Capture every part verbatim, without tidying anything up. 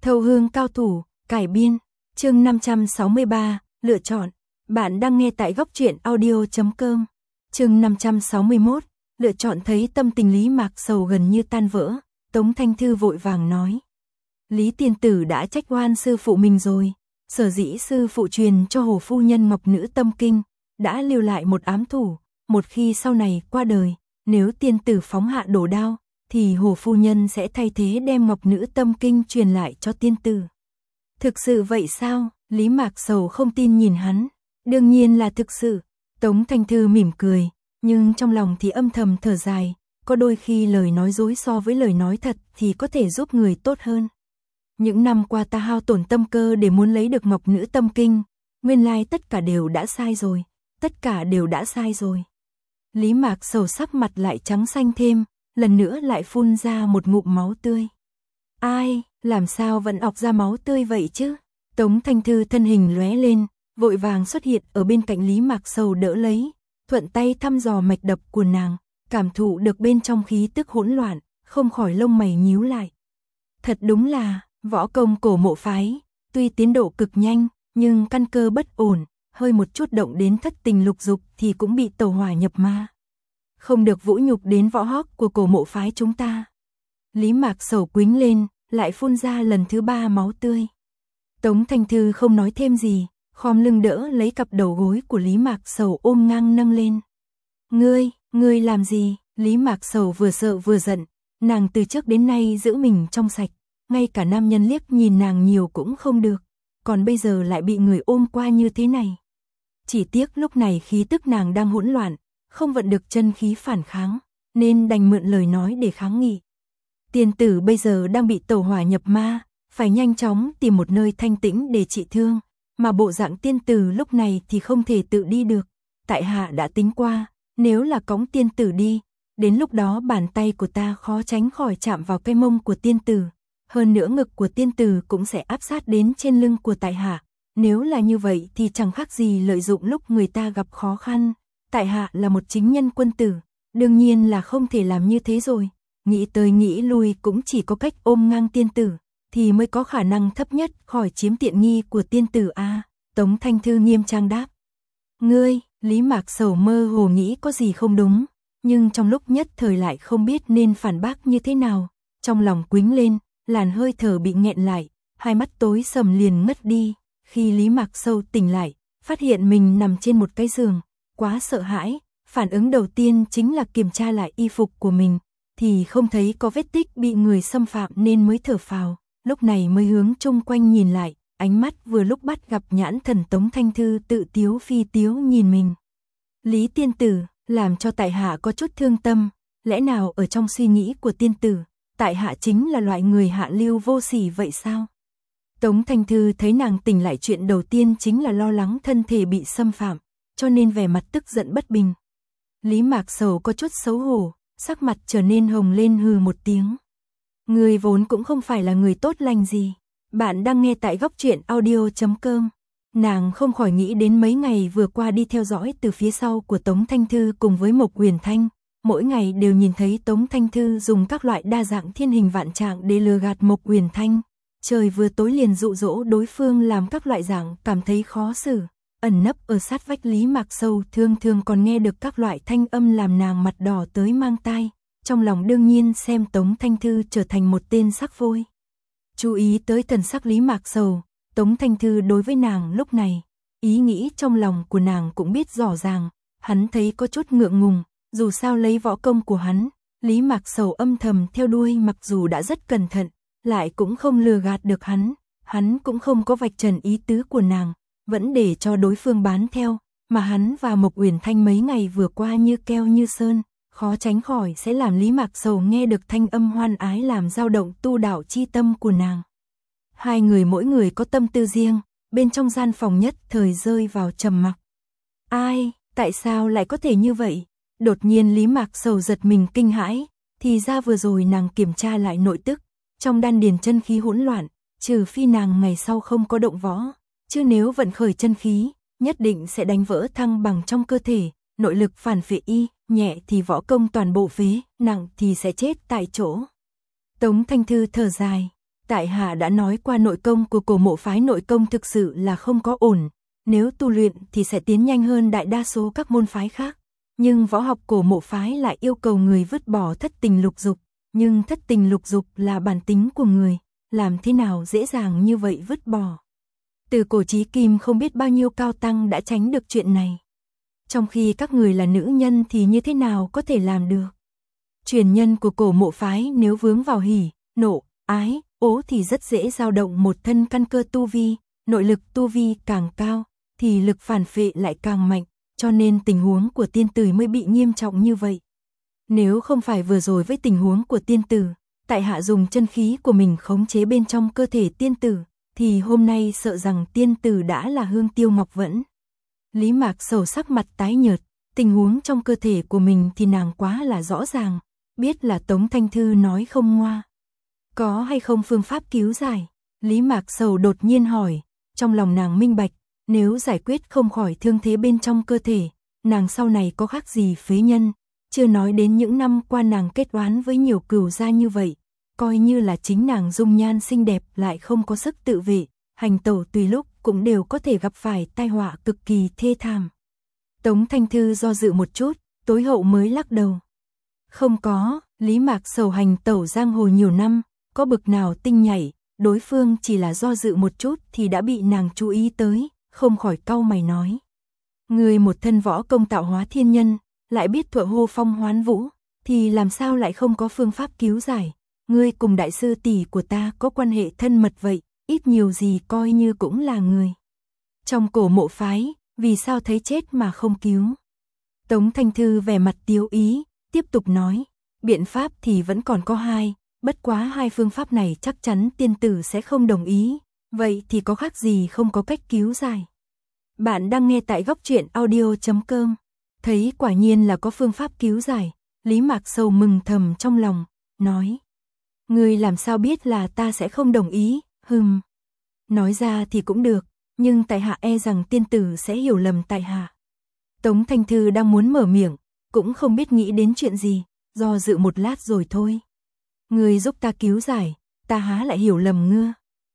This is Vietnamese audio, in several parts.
Thâu hương cao thủ, cải biên, chương năm trăm sáu mươi ba, lựa chọn. Bạn đang nghe tại góc truyện audio chấm com. Chương năm trăm sáu mươi mốt, lựa chọn. Thấy tâm tình Lý Mạc Sầu gần như tan vỡ, Tống Thanh Thư vội vàng nói. Lý tiên tử đã trách oan sư phụ mình rồi, sở dĩ sư phụ truyền cho Hồ phu nhân Ngọc Nữ Tâm Kinh, đã lưu lại một ám thủ, một khi sau này qua đời, nếu tiên tử phóng hạ đổ đao, thì Hồ phu nhân sẽ thay thế đem Ngọc Nữ Tâm Kinh truyền lại cho tiên tử. Thực sự vậy sao? Lý Mạc Sầu không tin nhìn hắn. Đương nhiên là thực sự. Tống Thanh Thư mỉm cười, nhưng trong lòng thì âm thầm thở dài, có đôi khi lời nói dối so với lời nói thật thì có thể giúp người tốt hơn. Những năm qua ta hao tổn tâm cơ để muốn lấy được Ngọc Nữ Tâm Kinh, nguyên lai tất cả đều đã sai rồi, tất cả đều đã sai rồi. Lý Mạc Sầu sắc mặt lại trắng xanh thêm, lần nữa lại phun ra một ngụm máu tươi. Ai, làm sao vẫn ọc ra máu tươi vậy chứ? Tống Thanh Thư thân hình lóe lên, vội vàng xuất hiện ở bên cạnh Lý Mạc Sầu đỡ lấy, thuận tay thăm dò mạch đập của nàng, cảm thụ được bên trong khí tức hỗn loạn, không khỏi lông mày nhíu lại. Thật đúng là, võ công Cổ Mộ phái, tuy tiến độ cực nhanh, nhưng căn cơ bất ổn, hơi một chút động đến thất tình lục dục thì cũng bị tẩu hỏa nhập ma. Không được vũ nhục đến võ hóc của Cổ Mộ phái chúng ta. Lý Mạc Sầu quĩnh lên, lại phun ra lần thứ ba máu tươi. Tống Thanh Thư không nói thêm gì, khom lưng đỡ lấy cặp đầu gối của Lý Mạc Sầu ôm ngang nâng lên. Ngươi, ngươi làm gì? Lý Mạc Sầu vừa sợ vừa giận, nàng từ trước đến nay giữ mình trong sạch, ngay cả nam nhân liếc nhìn nàng nhiều cũng không được, còn bây giờ lại bị người ôm qua như thế này. Chỉ tiếc lúc này khí tức nàng đang hỗn loạn, không vận được chân khí phản kháng, nên đành mượn lời nói để kháng nghị. Tiên tử bây giờ đang bị tẩu hỏa nhập ma, phải nhanh chóng tìm một nơi thanh tĩnh để trị thương, mà bộ dạng tiên tử lúc này thì không thể tự đi được. Tại hạ đã tính qua, nếu là cõng tiên tử đi, đến lúc đó bàn tay của ta khó tránh khỏi chạm vào cái mông của tiên tử, hơn nữa ngực của tiên tử cũng sẽ áp sát đến trên lưng của tại hạ. Nếu là như vậy thì chẳng khác gì lợi dụng lúc người ta gặp khó khăn. Tại hạ là một chính nhân quân tử, đương nhiên là không thể làm như thế rồi. Nghĩ tới nghĩ lui cũng chỉ có cách ôm ngang tiên tử, thì mới có khả năng thấp nhất khỏi chiếm tiện nghi của tiên tử a. À, Tống Thanh Thư nghiêm trang đáp. Ngươi, Lý Mạc Sầu mơ hồ nghĩ có gì không đúng, nhưng trong lúc nhất thời lại không biết nên phản bác như thế nào. Trong lòng quĩnh lên, làn hơi thở bị nghẹn lại, hai mắt tối sầm liền ngất đi. Khi Lý Mạc Sầu tỉnh lại, phát hiện mình nằm trên một cái giường, quá sợ hãi, phản ứng đầu tiên chính là kiểm tra lại y phục của mình, thì không thấy có vết tích bị người xâm phạm nên mới thở phào, lúc này mới hướng chung quanh nhìn lại, ánh mắt vừa lúc bắt gặp nhãn thần Tống Thanh Thư tự tiếu phi tiếu nhìn mình. Lý tiên tử, làm cho tại hạ có chút thương tâm, lẽ nào ở trong suy nghĩ của tiên tử, tại hạ chính là loại người hạ lưu vô sỉ vậy sao? Tống Thanh Thư thấy nàng tỉnh lại chuyện đầu tiên chính là lo lắng thân thể bị xâm phạm, cho nên vẻ mặt tức giận bất bình. Lý Mạc Sầu có chút xấu hổ, sắc mặt trở nên hồng lên hừ một tiếng. Người vốn cũng không phải là người tốt lành gì. Bạn đang nghe tại góc truyện audio chấm com. Nàng không khỏi nghĩ đến mấy ngày vừa qua đi theo dõi từ phía sau của Tống Thanh Thư cùng với Mộc Uyển Thanh. Mỗi ngày đều nhìn thấy Tống Thanh Thư dùng các loại đa dạng thiên hình vạn trạng để lừa gạt Mộc Uyển Thanh. Trời vừa tối liền dụ dỗ đối phương làm các loại dạng cảm thấy khó xử. Ẩn nấp ở sát vách Lý Mạc Sầu thường thường còn nghe được các loại thanh âm làm nàng mặt đỏ tới mang tai. Trong lòng đương nhiên xem Tống Thanh Thư trở thành một tên sắc phôi. Chú ý tới thần sắc Lý Mạc Sầu, Tống Thanh Thư đối với nàng lúc này, ý nghĩ trong lòng của nàng cũng biết rõ ràng, hắn thấy có chút ngượng ngùng, dù sao lấy võ công của hắn, Lý Mạc Sầu âm thầm theo đuôi mặc dù đã rất cẩn thận, lại cũng không lừa gạt được hắn, hắn cũng không có vạch trần ý tứ của nàng, vẫn để cho đối phương bán theo, mà hắn và Mộc Uyển Thanh mấy ngày vừa qua như keo như sơn, khó tránh khỏi sẽ làm Lý Mạc Sầu nghe được thanh âm hoan ái làm dao động tu đạo chi tâm của nàng. Hai người mỗi người có tâm tư riêng, bên trong gian phòng nhất thời rơi vào trầm mặc. Ai, tại sao lại có thể như vậy? Đột nhiên Lý Mạc Sầu giật mình kinh hãi, thì ra vừa rồi nàng kiểm tra lại nội tức, trong đan điền chân khí hỗn loạn, trừ phi nàng ngày sau không có động võ, chứ nếu vận khởi chân khí, nhất định sẽ đánh vỡ thăng bằng trong cơ thể, nội lực phản phệ y, nhẹ thì võ công toàn bộ phế, nặng thì sẽ chết tại chỗ. Tống Thanh Thư thở dài, tại hạ đã nói qua nội công của cổ mộ phái nội công thực sự là không có ổn, nếu tu luyện thì sẽ tiến nhanh hơn đại đa số các môn phái khác, nhưng võ học cổ mộ phái lại yêu cầu người vứt bỏ thất tình lục dục, nhưng thất tình lục dục là bản tính của người, làm thế nào dễ dàng như vậy vứt bỏ. Từ cổ chí kim không biết bao nhiêu cao tăng đã tránh được chuyện này. Trong khi các người là nữ nhân thì như thế nào có thể làm được? Truyền nhân của cổ mộ phái nếu vướng vào hỉ, nộ, ái, ố thì rất dễ dao động một thân căn cơ tu vi, nội lực tu vi càng cao, thì lực phản phệ lại càng mạnh, cho nên tình huống của tiên tử mới bị nghiêm trọng như vậy. Nếu không phải vừa rồi với tình huống của tiên tử, tại hạ dùng chân khí của mình khống chế bên trong cơ thể tiên tử, thì hôm nay sợ rằng tiên tử đã là hương tiêu ngọc vẫn. Lý Mạc Sầu sắc mặt tái nhợt, tình huống trong cơ thể của mình thì nàng quá là rõ ràng, biết là Tống Thanh Thư nói không ngoa. Có hay không phương pháp cứu giải? Lý Mạc Sầu đột nhiên hỏi, trong lòng nàng minh bạch, nếu giải quyết không khỏi thương thế bên trong cơ thể, nàng sau này có khác gì phế nhân, chưa nói đến những năm qua nàng kết oán với nhiều cửu gia như vậy, coi như là chính nàng dung nhan xinh đẹp lại không có sức tự vệ, hành tẩu tùy lúc cũng đều có thể gặp phải tai họa cực kỳ thê thảm. Tống Thanh Thư do dự một chút, tối hậu mới lắc đầu. Không có, Lý Mạc Sầu hành tẩu giang hồ nhiều năm, có bực nào tinh nhảy, đối phương chỉ là do dự một chút thì đã bị nàng chú ý tới, không khỏi cau mày nói. Người một thân võ công tạo hóa thiên nhân, lại biết thuở hô phong hoán vũ, thì làm sao lại không có phương pháp cứu giải, ngươi cùng đại sư tỷ của ta có quan hệ thân mật vậy, ít nhiều gì coi như cũng là người. Trong cổ mộ phái, vì sao thấy chết mà không cứu? Tống Thanh Thư vẻ mặt tiếu ý, tiếp tục nói, biện pháp thì vẫn còn có hai, bất quá hai phương pháp này chắc chắn tiên tử sẽ không đồng ý, vậy thì có khác gì không có cách cứu giải. Bạn đang nghe tại góc truyện audio chấm com, thấy quả nhiên là có phương pháp cứu giải, Lý Mạc Sầu mừng thầm trong lòng, nói. Ngươi làm sao biết là ta sẽ không đồng ý, hừm. Nói ra thì cũng được, nhưng tại hạ e rằng tiên tử sẽ hiểu lầm tại hạ. Tống Thanh Thư đang muốn mở miệng, cũng không biết nghĩ đến chuyện gì, do dự một lát rồi thôi. Ngươi giúp ta cứu giải, ta há lại hiểu lầm ngưa.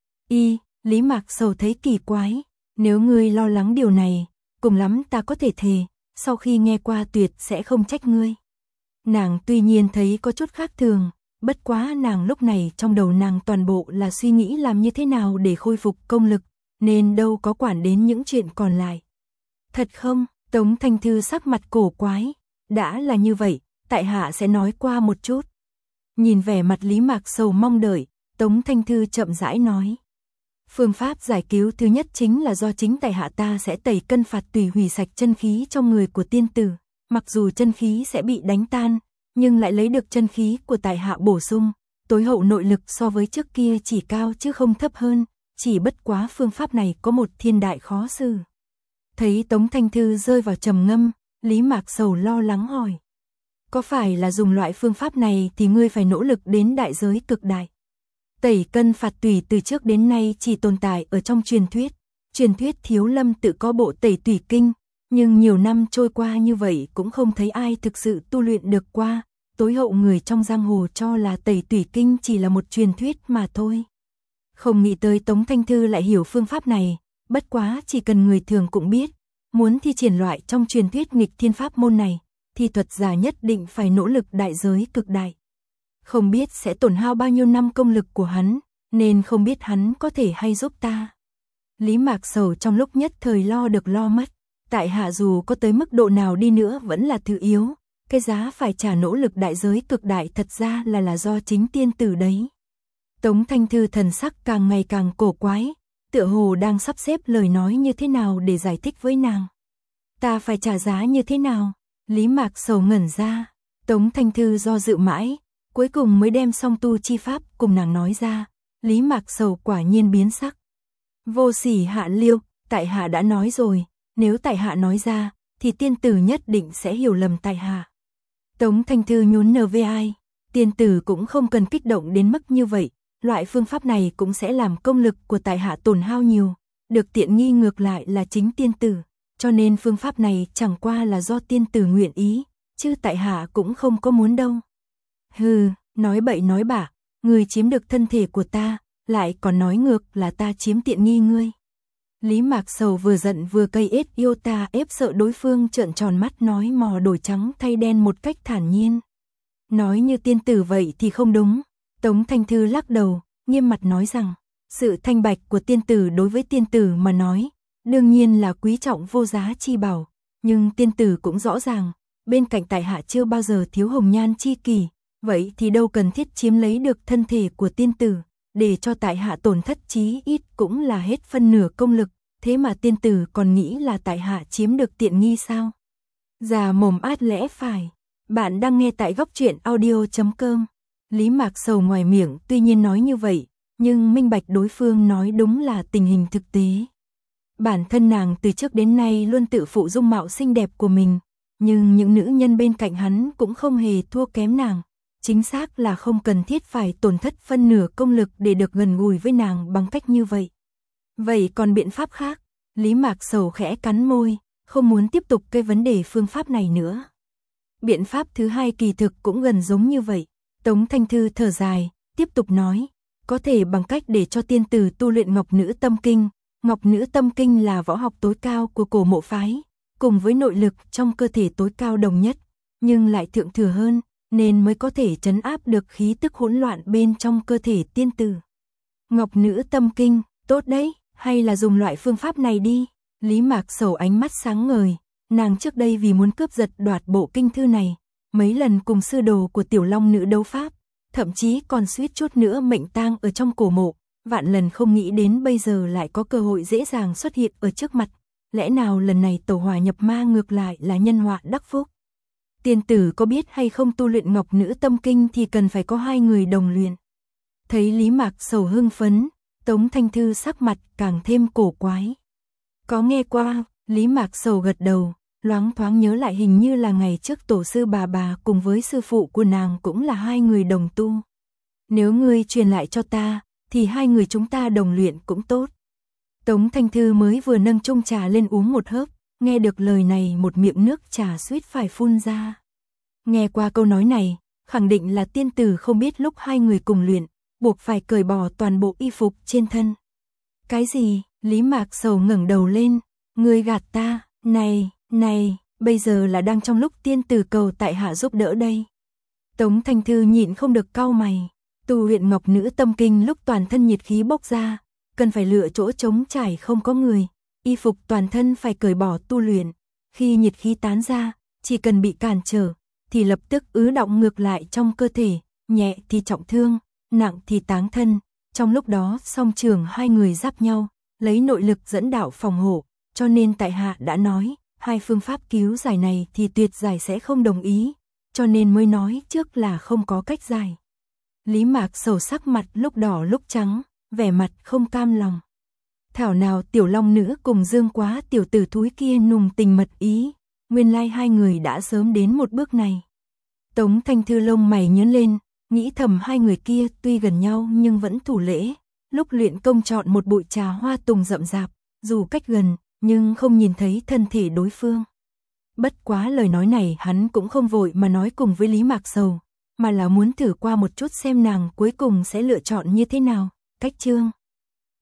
Y, Lý Mạc Sầu thấy kỳ quái, nếu ngươi lo lắng điều này, cùng lắm ta có thể thề, sau khi nghe qua tuyệt sẽ không trách ngươi. Nàng tuy nhiên thấy có chút khác thường, bất quá nàng lúc này trong đầu nàng toàn bộ là suy nghĩ làm như thế nào để khôi phục công lực, nên đâu có quản đến những chuyện còn lại. Thật không? Tống Thanh Thư sắc mặt cổ quái, đã là như vậy, tại hạ sẽ nói qua một chút. Nhìn vẻ mặt Lý Mạc Sầu mong đợi, Tống Thanh Thư chậm rãi nói. Phương pháp giải cứu thứ nhất chính là do chính tại hạ ta sẽ tẩy cân phạt tùy hủy sạch chân khí trong người của tiên tử, mặc dù chân khí sẽ bị đánh tan, nhưng lại lấy được chân khí của tại hạ bổ sung, tối hậu nội lực so với trước kia chỉ cao chứ không thấp hơn, chỉ bất quá phương pháp này có một thiên đại khó xử. Thấy Tống Thanh Thư rơi vào trầm ngâm, Lý Mạc Sầu lo lắng hỏi. Có phải là dùng loại phương pháp này thì ngươi phải nỗ lực đến đại giới cực đại? Tẩy cân phạt tùy từ trước đến nay chỉ tồn tại ở trong truyền thuyết, truyền thuyết Thiếu Lâm tự có bộ tẩy tùy kinh, nhưng nhiều năm trôi qua như vậy cũng không thấy ai thực sự tu luyện được qua, tối hậu người trong giang hồ cho là tẩy tùy kinh chỉ là một truyền thuyết mà thôi. Không nghĩ tới Tống Thanh Thư lại hiểu phương pháp này, bất quá chỉ cần người thường cũng biết, muốn thi triển loại trong truyền thuyết nghịch thiên pháp môn này, thì thuật giả nhất định phải nỗ lực đại giới cực đại. Không biết sẽ tổn hao bao nhiêu năm công lực của hắn, nên không biết hắn có thể hay giúp ta. Lý Mạc Sầu trong lúc nhất thời lo được lo mất, tại hạ dù có tới mức độ nào đi nữa vẫn là thứ yếu, cái giá phải trả nỗ lực đại giới cực đại thật ra là là do chính tiên tử đấy. Tống Thanh Thư thần sắc càng ngày càng cổ quái, tựa hồ đang sắp xếp lời nói như thế nào để giải thích với nàng. Ta phải trả giá như thế nào? Lý Mạc Sầu ngẩn ra, Tống Thanh Thư do dự mãi, cuối cùng mới đem song tu chi pháp cùng nàng nói ra. Lý Mạc Sầu quả nhiên biến sắc. Vô sỉ hạ liêu, tại hạ đã nói rồi, nếu tại hạ nói ra, thì tiên tử nhất định sẽ hiểu lầm tại hạ. Tống Thanh Thư nhún nở với ai, tiên tử cũng không cần kích động đến mức như vậy, loại phương pháp này cũng sẽ làm công lực của tại hạ tổn hao nhiều, được tiện nghi ngược lại là chính tiên tử, cho nên phương pháp này chẳng qua là do tiên tử nguyện ý, chứ tại hạ cũng không có muốn đâu. Hừ, nói bậy nói bạ, người chiếm được thân thể của ta, lại còn nói ngược là ta chiếm tiện nghi ngươi. Lý Mạc Sầu vừa giận vừa cay ết yêu ta ép sợ đối phương trợn tròn mắt nói mò đổi trắng thay đen một cách thản nhiên. Nói như tiên tử vậy thì không đúng. Tống Thanh Thư lắc đầu, nghiêm mặt nói rằng, sự thanh bạch của tiên tử đối với tiên tử mà nói, đương nhiên là quý trọng vô giá chi bảo, nhưng tiên tử cũng rõ ràng, bên cạnh tại hạ chưa bao giờ thiếu hồng nhan chi kỷ, vậy thì đâu cần thiết chiếm lấy được thân thể của tiên tử, để cho tại hạ tổn thất chí ít cũng là hết phân nửa công lực, thế mà tiên tử còn nghĩ là tại hạ chiếm được tiện nghi sao? Già mồm át lẽ phải. Bạn đang nghe tại góc truyện audio chấm com. Lý Mạc Sầu ngoài miệng tuy nhiên nói như vậy, nhưng minh bạch đối phương nói đúng là tình hình thực tế. Bản thân nàng từ trước đến nay luôn tự phụ dung mạo xinh đẹp của mình, nhưng những nữ nhân bên cạnh hắn cũng không hề thua kém nàng. Chính xác là không cần thiết phải tổn thất phân nửa công lực để được gần gũi với nàng bằng cách như vậy. Vậy còn biện pháp khác? Lý Mạc Sầu khẽ cắn môi, không muốn tiếp tục cái vấn đề phương pháp này nữa. Biện pháp thứ hai kỳ thực cũng gần giống như vậy. Tống Thanh Thư thở dài, tiếp tục nói, có thể bằng cách để cho tiên tử tu luyện Ngọc Nữ Tâm Kinh. Ngọc Nữ Tâm Kinh là võ học tối cao của Cổ Mộ phái, cùng với nội lực trong cơ thể tối cao đồng nhất, nhưng lại thượng thừa hơn, nên mới có thể trấn áp được khí tức hỗn loạn bên trong cơ thể tiên tử. Ngọc Nữ Tâm Kinh, tốt đấy, hay là dùng loại phương pháp này đi. Lý Mạc Sầu ánh mắt sáng ngời, nàng trước đây vì muốn cướp giật đoạt bộ kinh thư này, mấy lần cùng sư đồ của Tiểu Long Nữ đấu pháp, thậm chí còn suýt chút nữa mệnh tang ở trong cổ mộ, vạn lần không nghĩ đến bây giờ lại có cơ hội dễ dàng xuất hiện ở trước mặt, lẽ nào lần này tẩu hỏa nhập ma ngược lại là nhân họa đắc phúc. Tiên tử có biết hay không tu luyện Ngọc Nữ Tâm Kinh thì cần phải có hai người đồng luyện. Thấy Lý Mạc Sầu hưng phấn, Tống Thanh Thư sắc mặt càng thêm cổ quái. Có nghe qua, Lý Mạc Sầu gật đầu, loáng thoáng nhớ lại hình như là ngày trước tổ sư bà bà cùng với sư phụ của nàng cũng là hai người đồng tu. Nếu ngươi truyền lại cho ta, thì hai người chúng ta đồng luyện cũng tốt. Tống Thanh Thư mới vừa nâng chung trà lên uống một hớp, nghe được lời này một miệng nước trà suýt phải phun ra. Nghe qua câu nói này, khẳng định là tiên tử không biết lúc hai người cùng luyện, buộc phải cởi bỏ toàn bộ y phục trên thân. Cái gì? Lý Mạc Sầu ngẩng đầu lên, ngươi gạt ta, này, này, bây giờ là đang trong lúc tiên tử cầu tại hạ giúp đỡ đây. Tống Thanh Thư nhịn không được cau mày, tu luyện Ngọc Nữ Tâm Kinh lúc toàn thân nhiệt khí bốc ra, cần phải lựa chỗ trống trải không có người, y phục toàn thân phải cởi bỏ tu luyện, khi nhiệt khí tán ra, chỉ cần bị cản trở, thì lập tức ứ đọng ngược lại trong cơ thể, nhẹ thì trọng thương, nặng thì táng thân, trong lúc đó song trường hai người giáp nhau, lấy nội lực dẫn đạo phòng hộ, cho nên tại hạ đã nói, hai phương pháp cứu giải này thì tuyệt giải sẽ không đồng ý, cho nên mới nói trước là không có cách giải. Lý Mạc Sầu sắc mặt lúc đỏ lúc trắng, vẻ mặt không cam lòng. Thảo nào Tiểu Long Nữ cùng Dương Quá tiểu tử thúi kia nùng tình mật ý, nguyên lai hai người đã sớm đến một bước này. Tống Thanh Thư lông mày nhướng lên, nghĩ thầm hai người kia tuy gần nhau nhưng vẫn thủ lễ, lúc luyện công chọn một bụi trà hoa tùng rậm rạp, dù cách gần, nhưng không nhìn thấy thân thể đối phương. Bất quá lời nói này hắn cũng không vội mà nói cùng với Lý Mạc Sầu, mà là muốn thử qua một chút xem nàng cuối cùng sẽ lựa chọn như thế nào. Cách chương